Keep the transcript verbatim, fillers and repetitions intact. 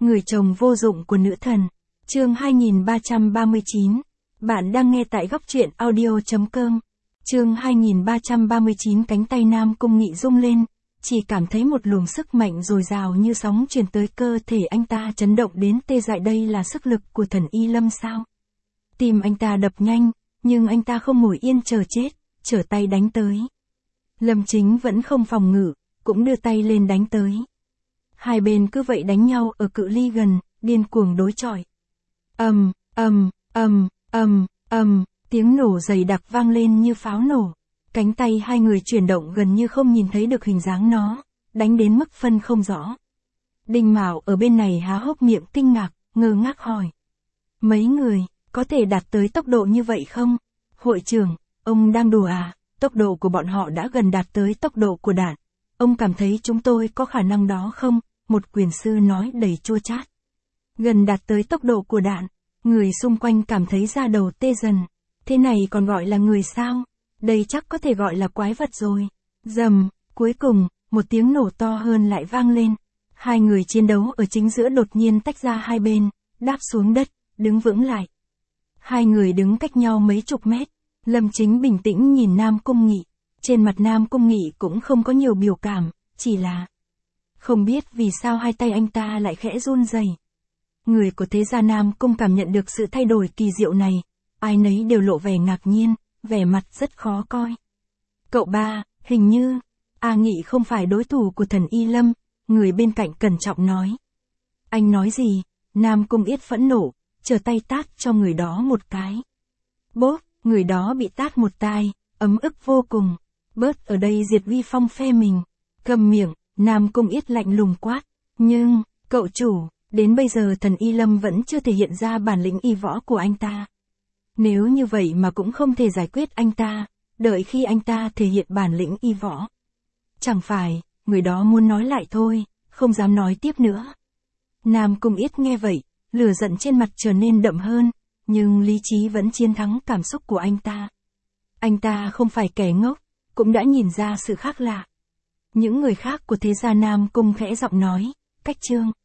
Người chồng vô dụng của nữ thần. Chương hai nghìn ba trăm ba mươi chín. Bạn đang nghe tại góc truyện audio chấm com. Chương hai nghìn ba trăm ba mươi chín. Cánh tay Nam Cung Nghị rung lên, chỉ cảm thấy một luồng sức mạnh dồi dào như sóng truyền tới cơ thể anh ta, chấn động đến tê dại. Đây là sức lực của thần Y Lâm sao? Tim anh ta đập nhanh, nhưng anh ta không ngồi yên chờ chết, trở tay đánh tới. Lâm Chính vẫn không phòng ngự, cũng đưa tay lên đánh tới. Hai bên cứ vậy đánh nhau ở cự ly gần, điên cuồng đối chọi. Ầm, ầm, ầm, ầm, ầm, tiếng nổ dày đặc vang lên như pháo nổ. Cánh tay hai người chuyển động gần như không nhìn thấy được hình dáng nó, đánh đến mức phân không rõ. Đinh Mạo ở bên này há hốc miệng kinh ngạc, ngơ ngác hỏi: mấy người, có thể đạt tới tốc độ như vậy không? Hội trưởng, ông đang đùa à? Tốc độ của bọn họ đã gần đạt tới tốc độ của đạn. Ông cảm thấy chúng tôi có khả năng đó không? Một quyền sư nói đầy chua chát. Gần đạt tới tốc độ của đạn, người xung quanh cảm thấy da đầu tê dần. Thế này còn gọi là người sao? Đây chắc có thể gọi là quái vật rồi. Rầm, cuối cùng, một tiếng nổ to hơn lại vang lên. Hai người chiến đấu ở chính giữa đột nhiên tách ra hai bên, đáp xuống đất, đứng vững lại. Hai người đứng cách nhau mấy chục mét. Lâm Chính bình tĩnh nhìn Nam Cung Nghị. Trên mặt Nam Cung Nghị cũng không có nhiều biểu cảm, chỉ là không biết vì sao hai tay anh ta lại khẽ run rẩy. Người của thế gia Nam Cung cảm nhận được sự thay đổi kỳ diệu này, ai nấy đều lộ vẻ ngạc nhiên, vẻ mặt rất khó coi. Cậu ba, hình như A Nghị không phải đối thủ của thần Y Lâm, người bên cạnh cẩn trọng nói. Anh nói gì? Nam Cung Yết phẫn nộ, trở tay tát cho người đó một cái. Bốp, người đó bị tát một tai, ấm ức vô cùng. Bớt ở đây diệt uy phong phe mình. Cầm miệng, Nam Cung Yết lạnh lùng quát. Nhưng, cậu chủ, đến bây giờ thần Y Lâm vẫn chưa thể hiện ra bản lĩnh y võ của anh ta. Nếu như vậy mà cũng không thể giải quyết anh ta, đợi khi anh ta thể hiện bản lĩnh y võ. Chẳng phải, người đó muốn nói lại thôi, không dám nói tiếp nữa. Nam Cung Yết nghe vậy, lửa giận trên mặt trở nên đậm hơn, nhưng lý trí vẫn chiến thắng cảm xúc của anh ta. Anh ta không phải kẻ ngốc, cũng đã nhìn ra sự khác lạ. Những người khác của thế gia Nam Cung khẽ giọng nói, Cách Trương.